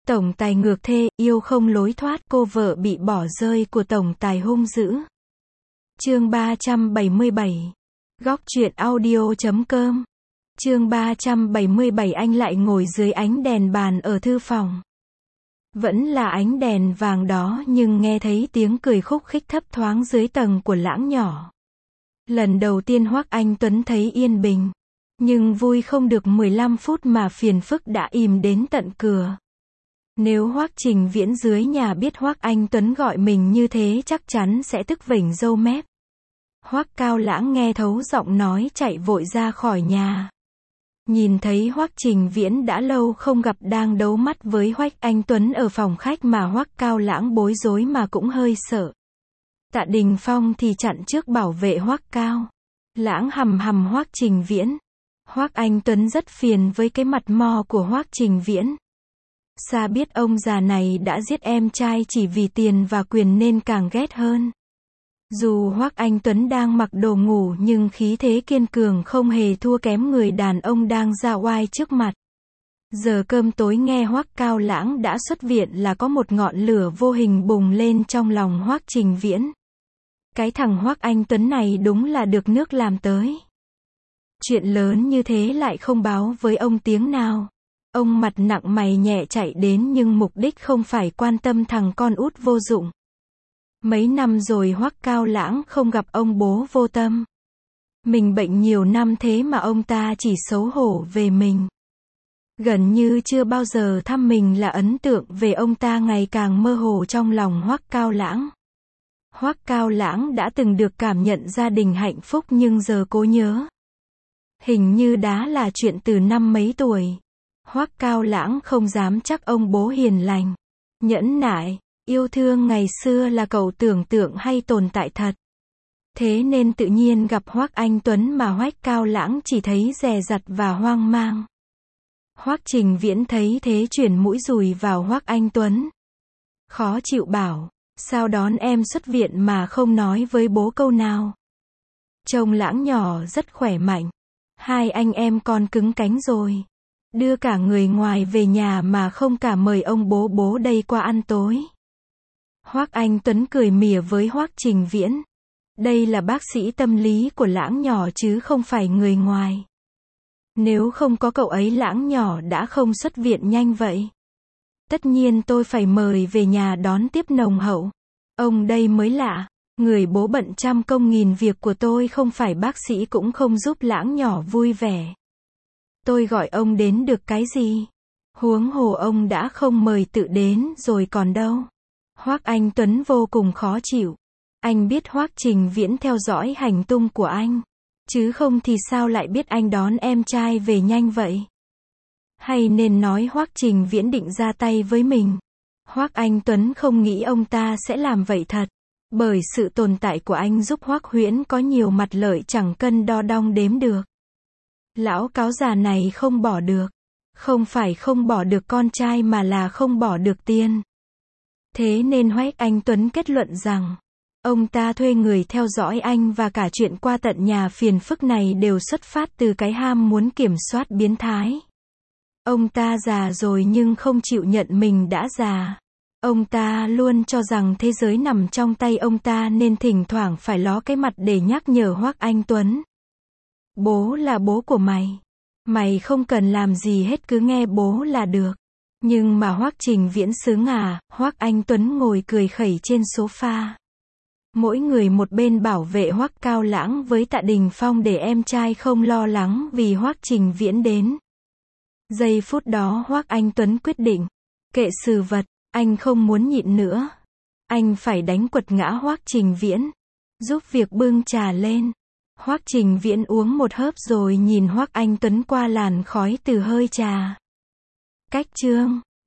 Tổng tài ngược thê, yêu không lối thoát, cô vợ bị bỏ rơi của tổng tài hung dữ. Chương 377. Góc truyện audio.com. Chương 377. Anh lại ngồi dưới ánh đèn bàn ở thư phòng. Vẫn là ánh đèn vàng đó nhưng nghe thấy tiếng cười khúc khích thấp thoáng dưới tầng của Lãng nhỏ. Lần đầu tiên Hoắc Anh Tuấn thấy yên bình. Nhưng vui không được 15 phút mà phiền phức đã ìm đến tận cửa. Nếu Hoắc Trình Viễn dưới nhà biết Hoắc Anh Tuấn gọi mình như thế chắc chắn sẽ tức vểnh râu mép. Hoắc Cao Lãng nghe thấu giọng nói chạy vội ra khỏi nhà. Nhìn thấy Hoắc Trình Viễn đã lâu không gặp đang đấu mắt với Hoắc Anh Tuấn ở phòng khách mà Hoắc Cao Lãng bối rối mà cũng hơi sợ. Tạ Đình Phong thì chặn trước bảo vệ Hoắc Cao Lãng hầm hầm Hoắc Trình Viễn. Hoắc Anh Tuấn rất phiền với cái mặt mo của Hoắc Trình Viễn. Xa biết ông già này đã giết em trai chỉ vì tiền và quyền nên càng ghét hơn. Dù Hoắc Anh Tuấn đang mặc đồ ngủ nhưng khí thế kiên cường không hề thua kém người đàn ông đang ra oai trước mặt. Giờ cơm tối nghe Hoắc Cao Lãng đã xuất viện là có một ngọn lửa vô hình bùng lên trong lòng Hoắc Trình Viễn. Cái thằng Hoắc Anh Tuấn này đúng là được nước làm tới. Chuyện lớn như thế lại không báo với ông tiếng nào. Ông mặt nặng mày nhẹ chạy đến nhưng mục đích không phải quan tâm thằng con út vô dụng. Mấy năm rồi Hoắc Cao Lãng không gặp ông bố vô tâm. Mình bệnh nhiều năm thế mà ông ta chỉ xấu hổ về mình. Gần như chưa bao giờ thăm mình là ấn tượng về ông ta ngày càng mơ hồ trong lòng Hoắc Cao Lãng. Hoắc Cao Lãng đã từng được cảm nhận gia đình hạnh phúc nhưng giờ cố nhớ. Hình như đã là chuyện từ năm mấy tuổi. Hoắc Cao Lãng không dám chắc ông bố hiền lành, nhẫn nại, yêu thương ngày xưa là cậu tưởng tượng hay tồn tại thật. Thế nên tự nhiên gặp Hoắc Anh Tuấn mà Hoắc Cao Lãng chỉ thấy dè dặt và hoang mang. Hoắc Trình Viễn thấy thế chuyển mũi dùi vào Hoắc Anh Tuấn. Khó chịu bảo, sao đón em xuất viện mà không nói với bố câu nào. Trông Lãng nhỏ rất khỏe mạnh. Hai anh em con cứng cánh rồi. Đưa cả người ngoài về nhà mà không cả mời ông bố đây qua ăn tối. Hoắc Anh Tuấn cười mỉa với Hoắc Trình Viễn. Đây là bác sĩ tâm lý của Lãng nhỏ chứ không phải người ngoài. Nếu không có cậu ấy Lãng nhỏ đã không xuất viện nhanh vậy. Tất nhiên tôi phải mời về nhà đón tiếp nồng hậu. Ông đây mới lạ. Người bố bận trăm công nghìn việc của tôi không phải bác sĩ cũng không giúp Lãng nhỏ vui vẻ. Tôi gọi ông đến được cái gì? Huống hồ ông đã không mời tự đến rồi còn đâu. Hoắc Anh Tuấn vô cùng khó chịu. Anh biết Hoắc Trình Viễn theo dõi hành tung của anh. Chứ không thì sao lại biết anh đón em trai về nhanh vậy? Hay nên nói Hoắc Trình Viễn định ra tay với mình? Hoắc Anh Tuấn không nghĩ ông ta sẽ làm vậy thật. Bởi sự tồn tại của anh giúp Hoắc Huyễn có nhiều mặt lợi chẳng cân đo đong đếm được. Lão cáo già này không bỏ được. Không phải không bỏ được con trai mà là không bỏ được tiền. Thế nên Hoắc Anh Tuấn kết luận rằng, ông ta thuê người theo dõi anh và cả chuyện qua tận nhà phiền phức này đều xuất phát từ cái ham muốn kiểm soát biến thái. Ông ta già rồi nhưng không chịu nhận mình đã già. Ông ta luôn cho rằng thế giới nằm trong tay ông ta nên thỉnh thoảng phải ló cái mặt để nhắc nhở Hoắc Anh Tuấn. Bố là bố của mày. Mày không cần làm gì hết cứ nghe bố là được. Nhưng mà Hoắc Trình Viễn sướng à, Hoắc Anh Tuấn ngồi cười khẩy trên sofa. Mỗi người một bên bảo vệ Hoắc Cao Lãng với Tạ Đình Phong để em trai không lo lắng vì Hoắc Trình Viễn đến. Giây phút đó Hoắc Anh Tuấn quyết định, kệ sự vật, anh không muốn nhịn nữa. Anh phải đánh quật ngã Hoắc Trình Viễn. Giúp việc bưng trà lên. Hoắc Trình Viễn uống một hớp rồi nhìn Hoắc Anh Tuấn qua làn khói từ hơi trà. Cách chương